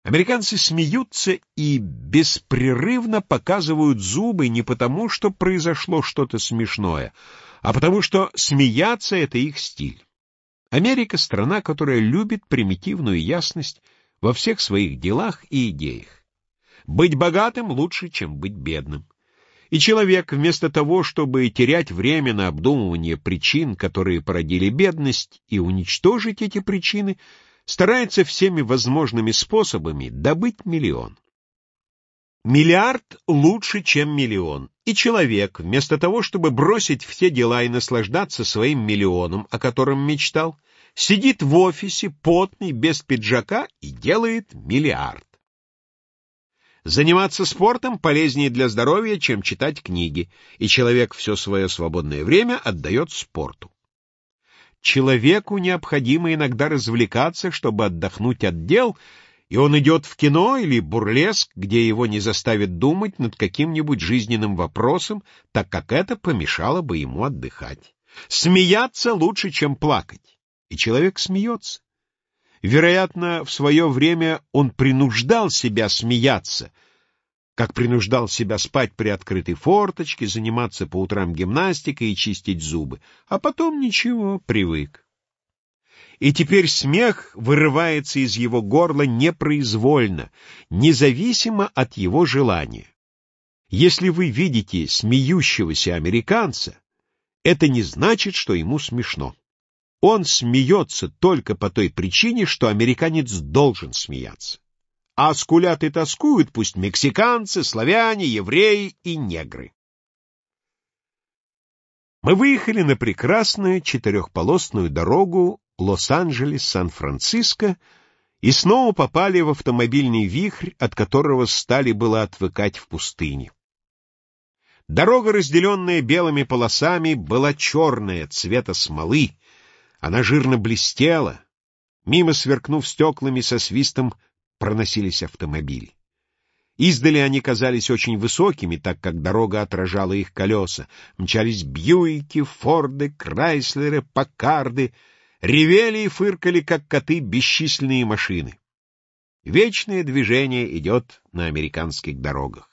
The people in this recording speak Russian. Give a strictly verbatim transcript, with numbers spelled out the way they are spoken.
Американцы смеются и беспрерывно показывают зубы не потому, что произошло что-то смешное, а потому что смеяться — это их стиль. Америка — страна, которая любит примитивную ясность во всех своих делах и идеях. Быть богатым лучше, чем быть бедным. И человек, вместо того, чтобы терять время на обдумывание причин, которые породили бедность, и уничтожить эти причины, старается всеми возможными способами добыть миллион. Миллиард лучше, чем миллион. И человек, вместо того, чтобы бросить все дела и наслаждаться своим миллионом, о котором мечтал, сидит в офисе, потный, без пиджака, и делает миллиард. Заниматься спортом полезнее для здоровья, чем читать книги, и человек все свое свободное время отдает спорту. Человеку необходимо иногда развлекаться, чтобы отдохнуть от дел, и он идет в кино или бурлеск, где его не заставят думать над каким-нибудь жизненным вопросом, так как это помешало бы ему отдыхать. Смеяться лучше, чем плакать, и человек смеется. Вероятно, в свое время он принуждал себя смеяться, как принуждал себя спать при открытой форточке, заниматься по утрам гимнастикой и чистить зубы, а потом ничего, привык. И теперь смех вырывается из его горла непроизвольно, независимо от его желания. Если вы видите смеющегося американца, это не значит, что ему смешно. Он смеется только по той причине, что американец должен смеяться. А скулят и тоскуют пусть мексиканцы, славяне, евреи и негры. Мы выехали на прекрасную четырехполосную дорогу Лос-Анджелес-Сан-Франциско и снова попали в автомобильный вихрь, от которого стали было отвыкать в пустыне. Дорога, разделенная белыми полосами, была черная, цвета смолы. Она жирно блестела. Мимо, сверкнув стеклами, со свистом проносились автомобили. Издали они казались очень высокими, так как дорога отражала их колеса. Мчались Бьюики, Форды, Крайслеры, Паккарды. Ревели и фыркали, как коты, бесчисленные машины. Вечное движение идет на американских дорогах.